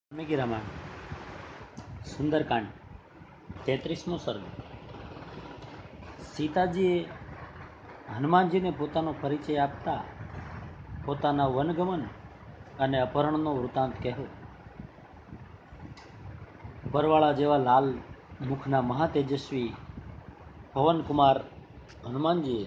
વાલ્મીકી રામાયણ સુંદરકાંડ 33મો સર્ગ. સીતાજીએ હનુમાનજીને પોતાનો પરિચય આપતા પોતાના વનગમન અને અપહરણનો વૃત્તાંત કહ્યો. બરવાળા જેવા લાલ મુખના મહાતેજસ્વી પવનકુમાર હનુમાનજીએ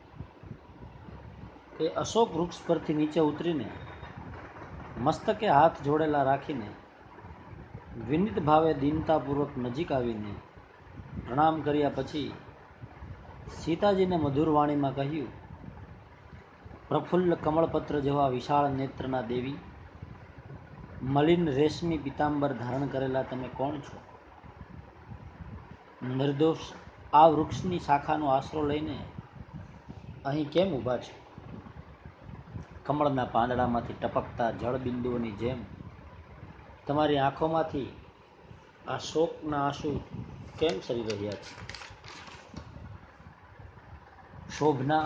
એ અશોક વૃક્ષ પરથી નીચે ઉતરીને મસ્તકે હાથ જોડેલા રાખીને વિનિત ભાવે દીનતાપૂર્વક નજીક આવીને પ્રણામ કર્યા પછી સીતાજીને મધુર વાણીમાં કહ્યું, પ્રફુલ્લ કમળપત્ર જેવા વિશાળ નેત્રના દેવી, મલિન રેશમી પીતાંબર ધારણ કરેલા તમે કોણ છો? નિર્દોષ આ વૃક્ષની શાખાનો આશરો લઈને અહીં કેમ ઊભા છો? કમળના પાંદડામાંથી ટપકતા જળબિંદુઓની જેમ તમારી આંખોમાંથી આ શોકના આંસુ કેમ સરી રહ્યા છે? શોભના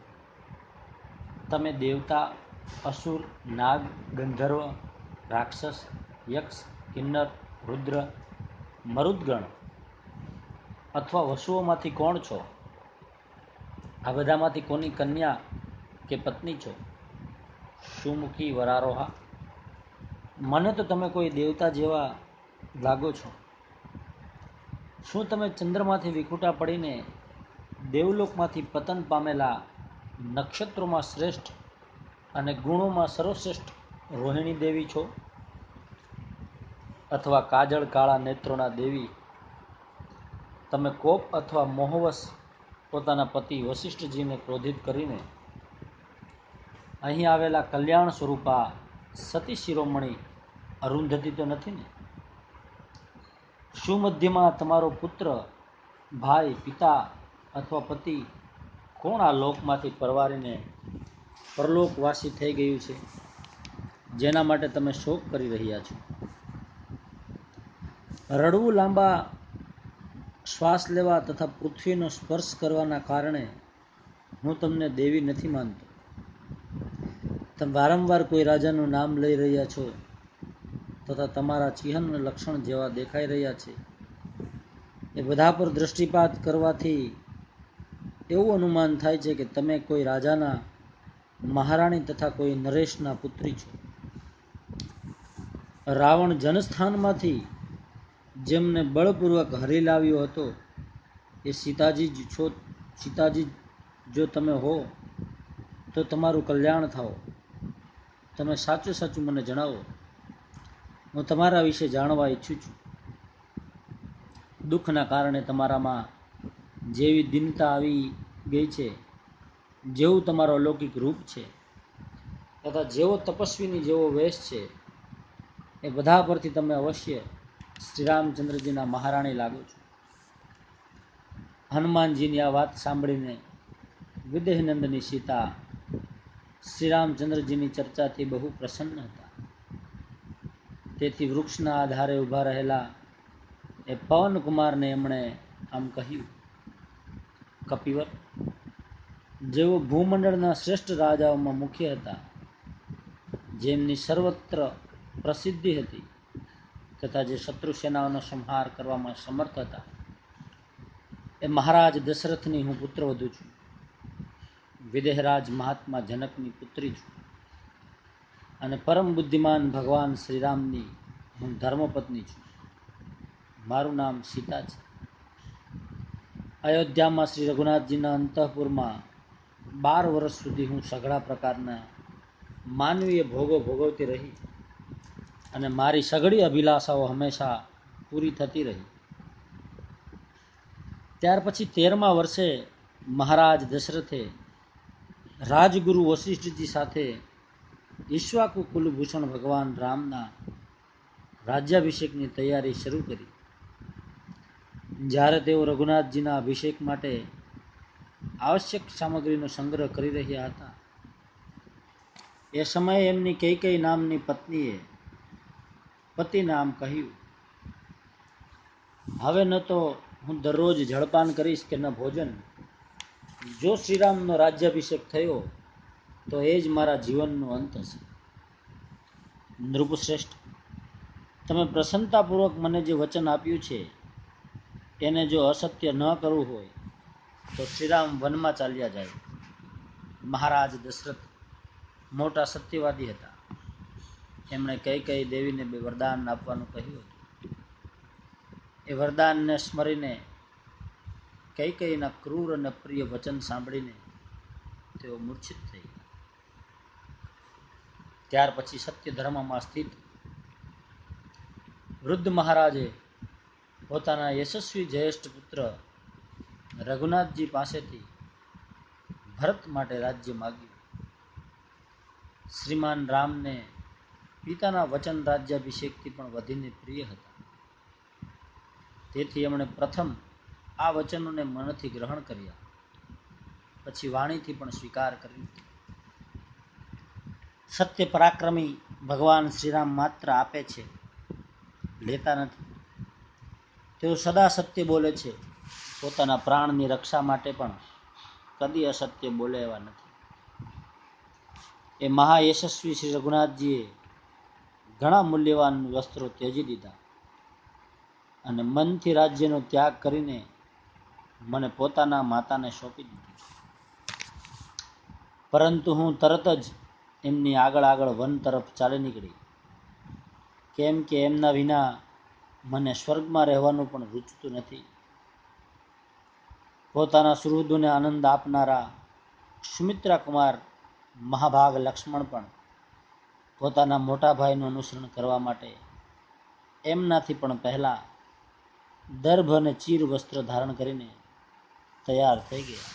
તમે દેવતા, અસુર, નાગ, ગંધર્વ, રાક્ષસ, યક્ષ, કિન્નર, રુદ્ર, મરુદ્ગણ અથવા વસુઓમાંથી કોણ છો? આ બધામાંથી કોની કન્યા કે પત્ની છો? સુમુખી વરારોહા, મને તો તમે કોઈ દેવતા જેવા લાગો છો. શું તમે ચંદ્રમાંથી વિખૂટા પડીને દેવલોકમાંથી પતન પામેલા નક્ષત્રોમાં શ્રેષ્ઠ અને ગુણોમાં સર્વશ્રેષ્ઠ રોહિણી દેવી છો? અથવા કાજળ કાળા નેત્રોના દેવી, તમે કોપ અથવા મોહવશ પોતાના પતિ વશિષ્ઠજીને ક્રોધિત કરીને અહીં આવેલા કલ્યાણ સ્વરૂપા સતી શિરોમણી અરુંધતી તો નથી ને? સુમધ્યમાં તમારો પુત્ર, ભાઈ, પિતા અથવા પતિ કોણ આ લોકમાંથી પરવારીને પરલોકવાસી થઈ ગયું છે, જેના માટે તમે શોક કરી રહ્યા છો? રડવું, લાંબા શ્વાસ લેવા તથા પૃથ્વીનો સ્પર્શ કરવાના કારણે હું તમને દેવી નથી માનતો. તમે વારંવાર કોઈ રાજાનું નામ લઈ રહ્યા છો તથા તમારા ચિહ્ન લક્ષણ જેવા દેખાઈ રહ્યા છે. એ બધા પર દૃષ્ટિપાત કરવાથી એવું અનુમાન થાય છે કે તમે કોઈ રાજાના મહારાણી તથા કોઈ નરેશના પુત્રી છો. રાવણ જનસ્થાનમાંથી જેમને બળપૂર્વક હરી લાવ્યો હતો એ સીતાજી જ છો. સીતાજી જો તમે હો તો તમારું કલ્યાણ થાઓ. તમે સાચું સાચું મને જણાવો. હું તમારા વિશે જાણવા ઈચ્છું છું. દુઃખના કારણે તમારામાં જેવી દીનતા આવી ગઈ છે, જેવું તમારો અલૌકિક રૂપ છે તથા જેવો તપસ્વીની જેવો વેશ છે, એ બધા પરથી તમે અવશ્ય શ્રી રામચંદ્રજીના મહારાણી લાગો છો. હનુમાનજીની આ વાત સાંભળીને વિદેહનંદની સીતા શ્રી રામચંદ્રજીની ચર્ચાથી બહુ પ્રસન્ન હતા. તેથી વૃક્ષના આધારે ઊભા રહેલા એ પવનકુમારને એમણે આમ કહ્યું, કપિવર, જેઓ ભૂમંડળના શ્રેષ્ઠ રાજાઓમાં મુખ્ય હતા, જેમની સર્વત્ર પ્રસિદ્ધિ હતી તથા જે શત્રુ સેનાઓનો સંહાર કરવામાં સમર્થ હતા, એ મહારાજ દશરથની હું પુત્રવધુ છું. વિદેહરાજ મહાત્મા જનકની પુત્રી છું અને પરમ બુદ્ધિમાન ભગવાન શ્રીરામની હું ધર્મપત્ની છું. મારું નામ સીતા છે. અયોધ્યામાં શ્રી રઘુનાથજીના અંતઃપુરમાં 12 વર્ષ સુધી હું સઘળા પ્રકારના માનવીય ભોગો ભોગવતી રહી અને મારી સઘળી અભિલાષાઓ હંમેશા પૂરી થતી રહી. ત્યાર પછી 13મા વર્ષે મહારાજ દશરથે રાજગુરુ વશિષ્ઠજી સાથે ઈક્ષ્વાકુ કુલભૂષણ ભગવાન રામના રાજ્યાભિષેકની તૈયારી શરૂ કરી. જ્યારે તેઓ રઘુનાથજીના અભિષેક માટે આવશ્યક સામગ્રીનો સંગ્રહ કરી રહ્યા હતા, એ સમયે એમની કૈકેયી નામની પત્નીએ પતિને આમ કહ્યું, હવે ન તો હું દરરોજ જળપાન કરીશ કે ન ભોજન. જો શ્રીરામનો રાજ્યાભિષેક થયો તો એ જ મારા જીવનનો અંત હશે. નૃપશ્રેષ્ઠ, તમે પ્રસન્નતાપૂર્વક મને જે વચન આપ્યું છે એને જો અસત્ય ન કરવું હોય તો શ્રીરામ વનમાં ચાલ્યા જાય. મહારાજ દશરથ મોટા સત્યવાદી હતા. એમણે કૈકેયી દેવીને 2 વરદાન આપવાનું કહ્યું હતું. એ વરદાનને સ્મરીને કૈકેયીના ક્રૂર અને પ્રિય વચન સાંભળીને તેઓ મૂર્છિત થઈ ગયા. ત્યાર પછી સત્ય ધર્મમાં સ્થિત વૃદ્ધ મહારાજે પોતાના યશસ્વી જ્યેષ્ઠ પુત્ર રઘુનાથજી પાસેથી ભરત માટે રાજ્ય માગ્યું. શ્રીમાન રામને પિતાના વચન રાજ્યાભિષેકથી પણ વધીને પ્રિય હતા. તેથી એમણે પ્રથમ આ વચનોને મનથી ગ્રહણ કર્યા, પછી વાણીથી પણ સ્વીકાર કર્યો. સત્ય પરાક્રમી ભગવાન શ્રીરામ માત્ર આપે છે, લેતા નથી. તેઓ સદા સત્ય બોલે છે. પોતાના પ્રાણની રક્ષા માટે પણ કદી અસત્ય બોલે એવા નથી. એ મહાયશસ્વી શ્રી રઘુનાથજીએ ઘણા મૂલ્યવાન વસ્ત્રો ત્યજી દીધા અને મનથી રાજ્યનો ત્યાગ કરીને મને પોતાના માતાને સોંપી દીધું. પરંતુ હું તરત જ એમની આગળ વન તરફ ચાલી નીકળી, કેમ કે એમના વિના મને સ્વર્ગમાં રહેવાનું પણ રૂચતું નથી. પોતાના સુહૃદોને આનંદ આપનારા સુમિત્રા કુમાર મહાભાગ લક્ષ્મણ પણ પોતાના મોટા ભાઈનું અનુસરણ કરવા માટે એમનાથી પણ પહેલા દર્ભ અને ચીર વસ્ત્ર ધારણ કરીને તૈયાર થઈ ગયા.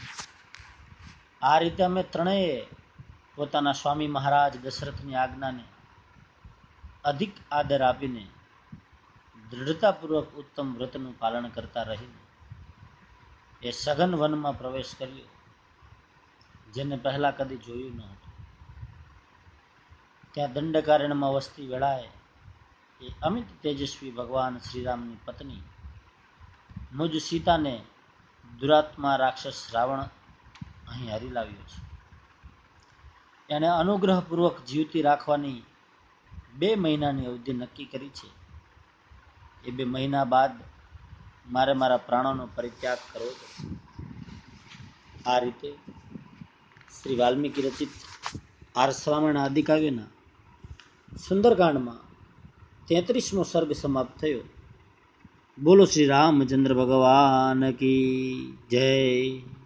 આ રીતે અમે ત્રણેય પોતાના સ્વામી મહારાજ દશરથની આજ્ઞાને અધિક આદર આપીને દૃઢતાપૂર્વક ઉત્તમ વ્રતનું પાલન કરતા રહીને એ સઘન વનમાં પ્રવેશ કર્યો, જેને પહેલા કદી જોયું ન હતું. ત્યાં દંડકારણ્યમાં વસતી વેળાએ એ અમિત તેજસ્વી ભગવાન શ્રીરામની પત્ની મુજ સીતાને દુરાત્મા રાક્ષસ રાવણ અહીં હરી લાવ્યો છે. એણે અનુગ્રહપૂર્વક જીવતી રાખવાની 2 મહિનાની અવધિ નક્કી કરી છે. એ 2 મહિના બાદ મારે મારા પ્રાણોનો પરિત્યાગ કરવો પડશે. આ રીતે શ્રી વાલ્મીકી રચિત આર્ષરામાયણ આદિકાવ્યના સુંદરકાંડમાં 33મો સર્ગ સમાપ્ત થયો. બોલો શ્રી રામચંદ્ર ભગવાન કી જય.